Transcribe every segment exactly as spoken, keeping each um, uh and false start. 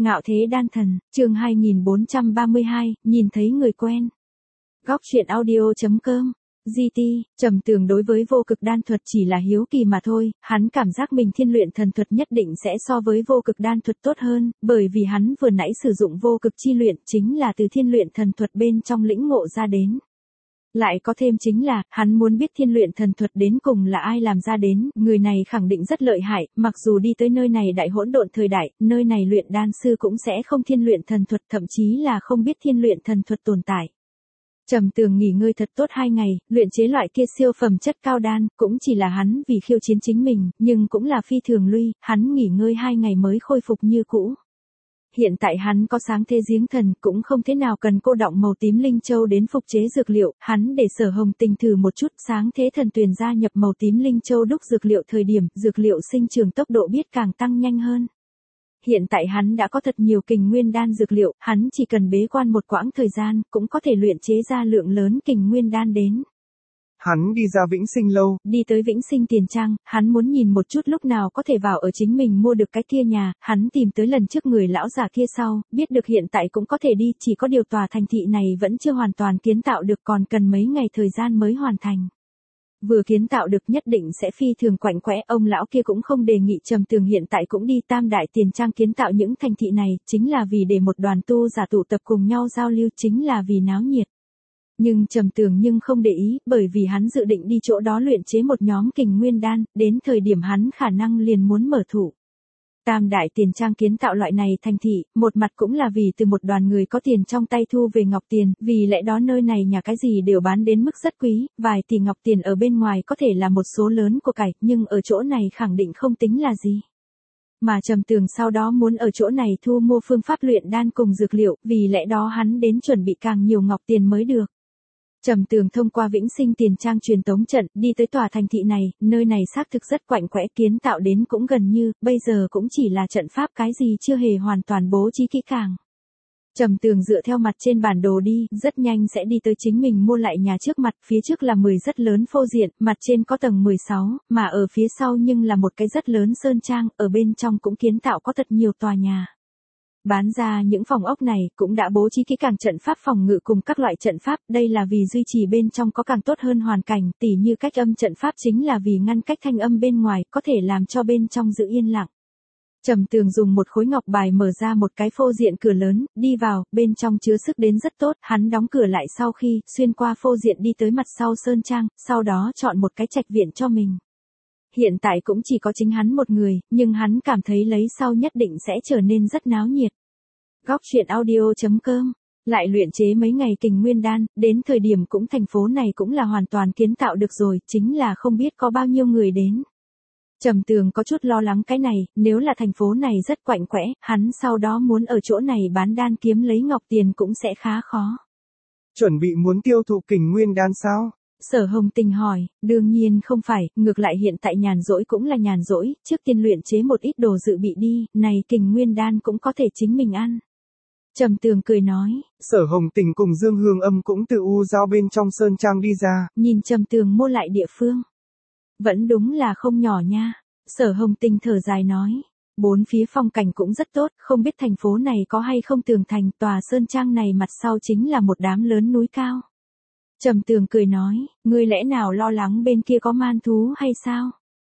Ngạo thế đan thần, chương hai nghìn bốn trăm ba mươi hai, nhìn thấy người quen. Góc truyện audio chấm com. giê tê, Trầm Tường đối với vô cực đan thuật chỉ là hiếu kỳ mà thôi, hắn cảm giác mình thiên luyện thần thuật nhất định sẽ so với vô cực đan thuật tốt hơn, bởi vì hắn vừa nãy sử dụng vô cực chi luyện chính là từ thiên luyện thần thuật bên trong lĩnh ngộ ra đến. Lại có thêm chính là, hắn muốn biết thiên luyện thần thuật đến cùng là ai làm ra đến, người này khẳng định rất lợi hại, mặc dù đi tới nơi này đại hỗn độn thời đại, nơi này luyện đan sư cũng sẽ không thiên luyện thần thuật, thậm chí là không biết thiên luyện thần thuật tồn tại. Trầm Tường nghỉ ngơi thật tốt hai ngày, luyện chế loại kia siêu phẩm chất cao đan, cũng chỉ là hắn vì khiêu chiến chính mình, nhưng cũng là phi thường lui, hắn nghỉ ngơi hai ngày mới khôi phục như cũ. Hiện tại hắn có sáng thế giếng thần, cũng không thế nào cần cô đọng màu tím linh châu đến phục chế dược liệu, hắn để Sở Hồng Tình thử một chút, sáng thế thần tuyền gia nhập màu tím linh châu đúc dược liệu thời điểm, dược liệu sinh trưởng tốc độ biết càng tăng nhanh hơn. Hiện tại hắn đã có thật nhiều kình nguyên đan dược liệu, hắn chỉ cần bế quan một quãng thời gian, cũng có thể luyện chế ra lượng lớn kình nguyên đan đến. Hắn đi ra Vĩnh Sinh lâu, đi tới Vĩnh Sinh Tiền Trang, hắn muốn nhìn một chút lúc nào có thể vào ở chính mình mua được cái kia nhà, hắn tìm tới lần trước người lão già kia sau, biết được hiện tại cũng có thể đi, chỉ có điều tòa thành thị này vẫn chưa hoàn toàn kiến tạo được, còn cần mấy ngày thời gian mới hoàn thành. Vừa kiến tạo được nhất định sẽ phi thường quạnh quẽ, ông lão kia cũng không đề nghị Trầm Tường hiện tại cũng đi Tam Đại Tiền Trang kiến tạo những thành thị này, chính là vì để một đoàn tu giả tụ tập cùng nhau giao lưu, chính là vì náo nhiệt. Nhưng Trầm Tường nhưng không để ý, bởi vì hắn dự định đi chỗ đó luyện chế một nhóm kình nguyên đan, đến thời điểm hắn khả năng liền muốn mở thủ. Tam Đại Tiền Trang kiến tạo loại này thành thị, một mặt cũng là vì từ một đoàn người có tiền trong tay thu về ngọc tiền, vì lẽ đó nơi này nhà cái gì đều bán đến mức rất quý, vài tỷ ngọc tiền ở bên ngoài có thể là một số lớn của cải, nhưng ở chỗ này khẳng định không tính là gì. Mà Trầm Tường sau đó muốn ở chỗ này thu mua phương pháp luyện đan cùng dược liệu, vì lẽ đó hắn đến chuẩn bị càng nhiều ngọc tiền mới được. Trầm Tường thông qua Vĩnh Sinh Tiền Trang truyền tống trận, đi tới tòa thành thị này, nơi này xác thực rất quạnh quẽ, kiến tạo đến cũng gần như, bây giờ cũng chỉ là trận pháp cái gì chưa hề hoàn toàn bố trí kỹ càng. Trầm Tường dựa theo mặt trên bản đồ đi, rất nhanh sẽ đi tới chính mình mua lại nhà trước mặt, phía trước là mười rất lớn phô diện, mặt trên có tầng mười sáu, mà ở phía sau nhưng là một cái rất lớn sơn trang, ở bên trong cũng kiến tạo có thật nhiều tòa nhà. Bán ra những phòng ốc này cũng đã bố trí kỹ càng trận pháp phòng ngự cùng các loại trận pháp, đây là vì duy trì bên trong có càng tốt hơn hoàn cảnh, tỉ như cách âm trận pháp chính là vì ngăn cách thanh âm bên ngoài, có thể làm cho bên trong giữ yên lặng. Trầm Tường dùng một khối ngọc bài mở ra một cái phô diện cửa lớn, đi vào, bên trong chứa sức đến rất tốt, hắn đóng cửa lại sau khi, xuyên qua phô diện đi tới mặt sau sơn trang, sau đó chọn một cái trạch viện cho mình. Hiện tại cũng chỉ có chính hắn một người, nhưng hắn cảm thấy lấy sau nhất định sẽ trở nên rất náo nhiệt. Góc truyện audio chấm com. Lại luyện chế mấy ngày kình nguyên đan, đến thời điểm cũng thành phố này cũng là hoàn toàn kiến tạo được rồi, chính là không biết có bao nhiêu người đến. Trầm Tường có chút lo lắng cái này, nếu là thành phố này rất quạnh quẽ, hắn sau đó muốn ở chỗ này bán đan kiếm lấy ngọc tiền cũng sẽ khá khó. Chuẩn bị muốn tiêu thụ kình nguyên đan sao? Sở Hồng Tình hỏi, đương nhiên không phải, ngược lại hiện tại nhàn rỗi cũng là nhàn rỗi, trước tiên luyện chế một ít đồ dự bị đi, này kình nguyên đan cũng có thể chính mình ăn. Trầm Tường cười nói, Sở Hồng Tình cùng Dương Hương Âm cũng từ U Giao bên trong sơn trang đi ra. Nhìn Trầm Tường mua lại địa phương. Vẫn đúng là không nhỏ nha. Sở Hồng Tình thở dài nói, bốn phía phong cảnh cũng rất tốt, không biết thành phố này có hay không tường thành, tòa sơn trang này mặt sau chính là một đám lớn núi cao. Trầm Tường cười nói, ngươi lẽ nào lo lắng bên kia có man thú hay sao?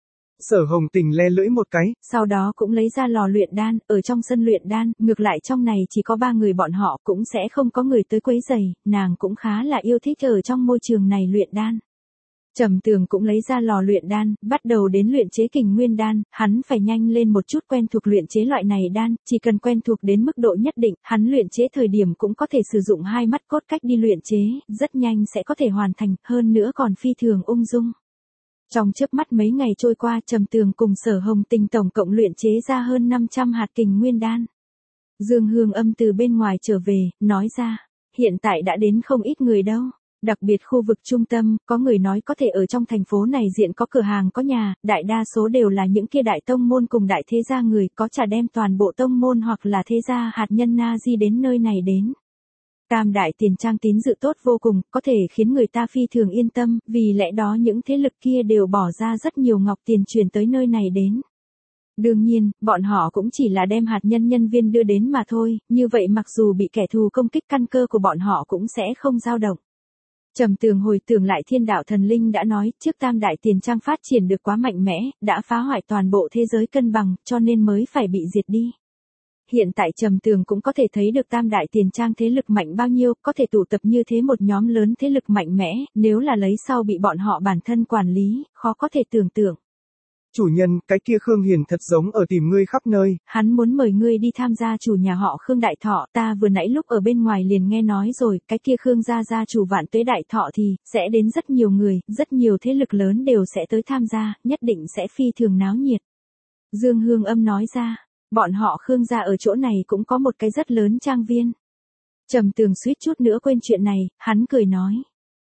Sở Hồng Tình le lưỡi một cái, sau đó cũng lấy ra lò luyện đan, ở trong sân luyện đan, ngược lại trong này chỉ có ba người bọn họ cũng sẽ không có người tới quấy rầy, nàng cũng khá là yêu thích ở trong môi trường này luyện đan. Trầm Tường cũng lấy ra lò luyện đan, bắt đầu đến luyện chế kình nguyên đan, hắn phải nhanh lên một chút quen thuộc luyện chế loại này đan, chỉ cần quen thuộc đến mức độ nhất định, hắn luyện chế thời điểm cũng có thể sử dụng hai mắt cốt cách đi luyện chế, rất nhanh sẽ có thể hoàn thành, hơn nữa còn phi thường ung dung. Trong chớp mắt mấy ngày trôi qua, Trầm Tường cùng Sở Hồng Tình tổng cộng luyện chế ra hơn năm trăm hạt kình nguyên đan. Dương Hương Âm từ bên ngoài trở về, nói ra, hiện tại đã đến không ít người đâu. Đặc biệt khu vực trung tâm, có người nói có thể ở trong thành phố này diện có cửa hàng có nhà, đại đa số đều là những kia đại tông môn cùng đại thế gia người, có trả đem toàn bộ tông môn hoặc là thế gia hạt nhân na di đến nơi này đến. Tam Đại Tiền Trang tín dự tốt vô cùng, có thể khiến người ta phi thường yên tâm, vì lẽ đó những thế lực kia đều bỏ ra rất nhiều ngọc tiền truyền tới nơi này đến. Đương nhiên, bọn họ cũng chỉ là đem hạt nhân nhân viên đưa đến mà thôi, như vậy mặc dù bị kẻ thù công kích căn cơ của bọn họ cũng sẽ không dao động. Trầm Tường hồi tưởng lại thiên đạo thần linh đã nói, trước tam đại tiền trang phát triển được quá mạnh mẽ, đã phá hoại toàn bộ thế giới cân bằng, cho nên mới phải bị diệt đi. Hiện tại Trầm Tường cũng có thể thấy được tam đại tiền trang thế lực mạnh bao nhiêu, có thể tụ tập như thế một nhóm lớn thế lực mạnh mẽ, nếu là lấy sau bị bọn họ bản thân quản lý, khó có thể tưởng tượng. Chủ nhân, cái kia Khương Hiền thật giống ở tìm ngươi khắp nơi. Hắn muốn mời ngươi đi tham gia chủ nhà họ Khương Đại Thọ, ta vừa nãy lúc ở bên ngoài liền nghe nói rồi, cái kia Khương gia gia chủ Vạn Tuế Đại Thọ thì, sẽ đến rất nhiều người, rất nhiều thế lực lớn đều sẽ tới tham gia, nhất định sẽ phi thường náo nhiệt. Dương Hương Âm nói ra, bọn họ Khương gia ở chỗ này cũng có một cái rất lớn trang viên. Trầm Tường suýt chút nữa quên chuyện này, hắn cười nói.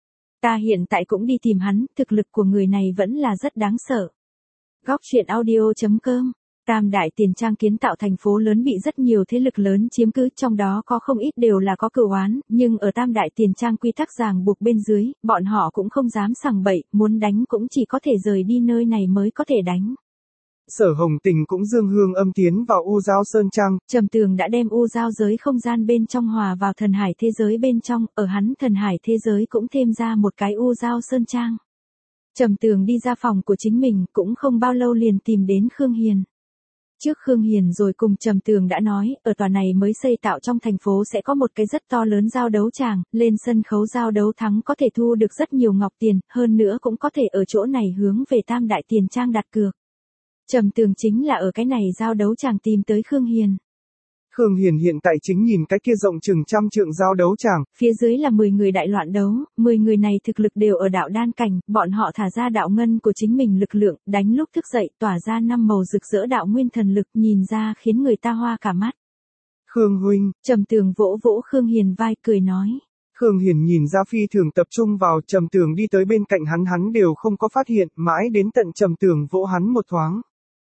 Ta hiện tại cũng đi tìm hắn, thực lực của người này vẫn là rất đáng sợ. Góc truyện audio chấm com. Tam đại tiền trang kiến tạo thành phố lớn bị rất nhiều thế lực lớn chiếm cứ, trong đó có không ít đều là có cửu oán, nhưng ở tam đại tiền trang quy tắc ràng buộc bên dưới, bọn họ cũng không dám sằng bậy, muốn đánh cũng chỉ có thể rời đi nơi này mới có thể đánh. Sở Hồng Tình cũng Dương Hương Âm tiến vào U Giao Sơn Trang. Trầm Tường đã đem U Giao giới không gian bên trong hòa vào thần hải thế giới bên trong, ở hắn thần hải thế giới cũng thêm ra một cái U Giao Sơn Trang. Trầm Tường đi ra phòng của chính mình, cũng không bao lâu liền tìm đến Khương Hiền. Trước Khương Hiền rồi cùng Trầm Tường đã nói, ở tòa này mới xây tạo trong thành phố sẽ có một cái rất to lớn giao đấu tràng, lên sân khấu giao đấu thắng có thể thu được rất nhiều ngọc tiền, hơn nữa cũng có thể ở chỗ này hướng về tam đại tiền trang đặt cược. Trầm Tường chính là ở cái này giao đấu tràng tìm tới Khương Hiền. Khương Hiền hiện tại chính nhìn cái kia rộng chừng trăm trượng giao đấu tràng. Phía dưới là mười người đại loạn đấu, mười người này thực lực đều ở đạo đan cảnh, bọn họ thả ra đạo ngân của chính mình lực lượng, đánh lúc thức dậy, tỏa ra năm màu rực rỡ đạo nguyên thần lực, nhìn ra khiến người ta hoa cả mắt. Khương huynh, Trầm Tường vỗ vỗ Khương Hiền vai cười nói. Khương Hiền nhìn ra phi thường tập trung vào, Trầm Tường đi tới bên cạnh hắn hắn đều không có phát hiện, mãi đến tận Trầm Tường vỗ hắn một thoáng.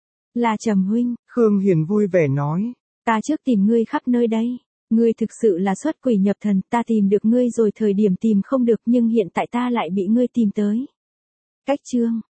Là Trầm huynh. Khương Hiền vui vẻ nói. Ta trước tìm ngươi khắp nơi đây. Ngươi thực sự là xuất quỷ nhập thần, ta tìm được ngươi rồi thời điểm tìm không được nhưng hiện tại ta lại bị ngươi tìm tới. Cách chương.